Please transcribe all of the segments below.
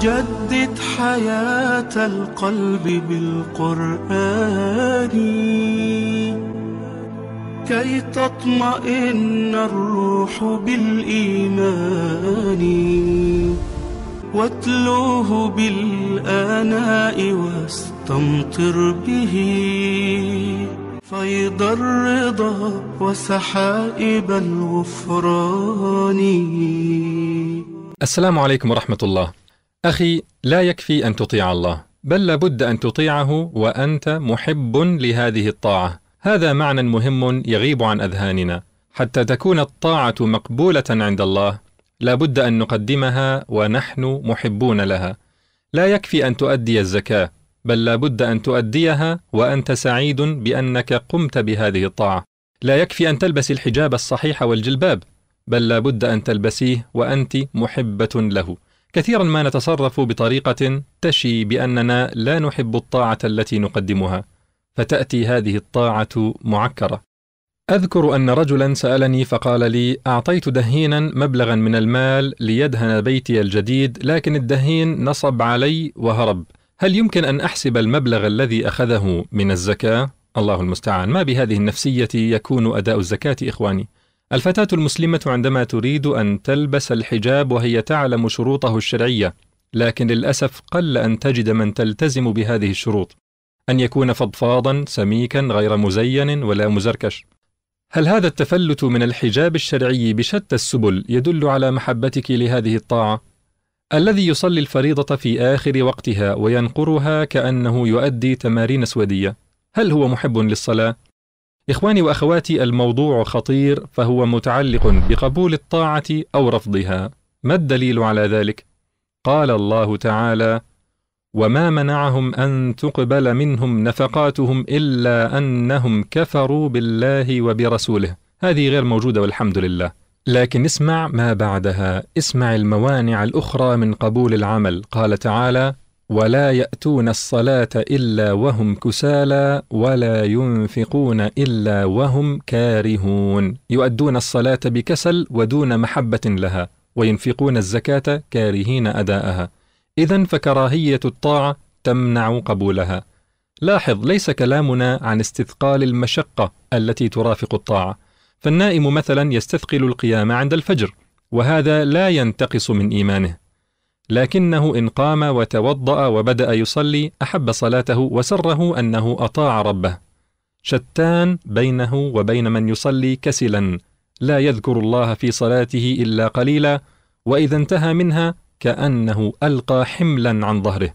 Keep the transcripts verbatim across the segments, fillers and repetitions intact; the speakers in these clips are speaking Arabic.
جدد حياة القلب بالقرآن كي تطمئن الروح بالإيمان، واتلوه بالآناء واستمطر به فيض الرضا وسحائب الغفران. السلام عليكم ورحمة الله. أخي، لا يكفي أن تطيع الله، بل لابد أن تطيعه وأنت محب لهذه الطاعة. هذا معنى مهم يغيب عن أذهاننا. حتى تكون الطاعة مقبولة عند الله لابد أن نقدمها ونحن محبون لها. لا يكفي أن تؤدي الزكاة، بل لابد أن تؤديها وأنت سعيد بأنك قمت بهذه الطاعة. لا يكفي أن تلبس الحجاب الصحيح والجلباب، بل لابد أن تلبسيه وأنت محبة له. كثيرا ما نتصرف بطريقة تشي بأننا لا نحب الطاعة التي نقدمها، فتأتي هذه الطاعة معكرة. أذكر أن رجلا سألني فقال لي: أعطيت دهينا مبلغا من المال ليدهن بيتي الجديد، لكن الدهين نصب علي وهرب، هل يمكن أن أحسب المبلغ الذي أخذه من الزكاة؟ الله المستعان. ما بهذه النفسية يكون أداء الزكاة إخواني. الفتاة المسلمة عندما تريد أن تلبس الحجاب وهي تعلم شروطه الشرعية، لكن للأسف قل أن تجد من تلتزم بهذه الشروط، أن يكون فضفاضا سميكا غير مزين ولا مزركش. هل هذا التفلت من الحجاب الشرعي بشتى السبل يدل على محبتك لهذه الطاعة؟ الذي يصلي الفريضة في آخر وقتها وينقرها كأنه يؤدي تمارين سودية، هل هو محب للصلاة؟ إخواني وأخواتي، الموضوع خطير، فهو متعلق بقبول الطاعة أو رفضها. ما الدليل على ذلك؟ قال الله تعالى: وما منعهم أن تقبل منهم نفقاتهم إلا أنهم كفروا بالله وبرسوله. هذه غير موجودة والحمد لله. لكن اسمع ما بعدها، اسمع الموانع الأخرى من قبول العمل. قال تعالى: ولا يأتون الصلاة إلا وهم كسالى ولا ينفقون إلا وهم كارهون. يؤدون الصلاة بكسل ودون محبة لها، وينفقون الزكاة كارهين أداءها. إذن فكراهية الطاعة تمنع قبولها. لاحظ، ليس كلامنا عن استثقال المشقة التي ترافق الطاعة، فالنائم مثلا يستثقل القيام عند الفجر، وهذا لا ينتقص من إيمانه، لكنه إن قام وتوضأ وبدأ يصلي أحب صلاته وسره أنه أطاع ربه. شتان بينه وبين من يصلي كسلا لا يذكر الله في صلاته إلا قليلا، وإذا انتهى منها كأنه ألقى حملا عن ظهره.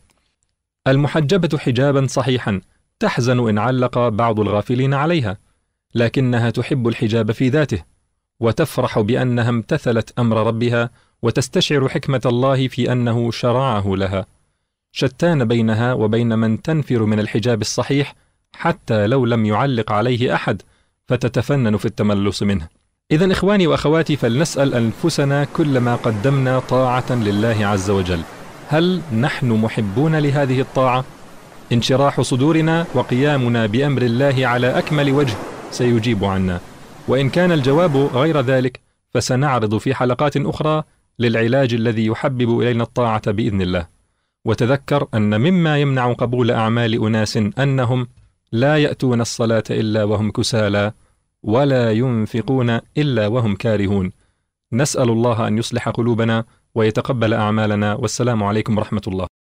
المحجبة حجابا صحيحا تحزن إن علق بعض الغافلين عليها، لكنها تحب الحجاب في ذاته، وتفرح بأنها امتثلت أمر ربها، وتستشعر حكمة الله في أنه شرعه لها. شتان بينها وبين من تنفر من الحجاب الصحيح حتى لو لم يعلق عليه أحد، فتتفنن في التملص منه. إذن إخواني وأخواتي، فلنسأل أنفسنا كلما قدمنا طاعة لله عز وجل، هل نحن محبون لهذه الطاعة؟ انشراح صدورنا وقيامنا بأمر الله على أكمل وجه سيجيب عنا، وإن كان الجواب غير ذلك فسنعرض في حلقات أخرى للعلاج الذي يحبب إلينا الطاعة بإذن الله. وتذكر أن مما يمنع قبول أعمال أناس أنهم لا يأتون الصلاة إلا وهم كسالى ولا ينفقون إلا وهم كارهون. نسأل الله أن يصلح قلوبنا ويتقبل أعمالنا، والسلام عليكم ورحمة الله.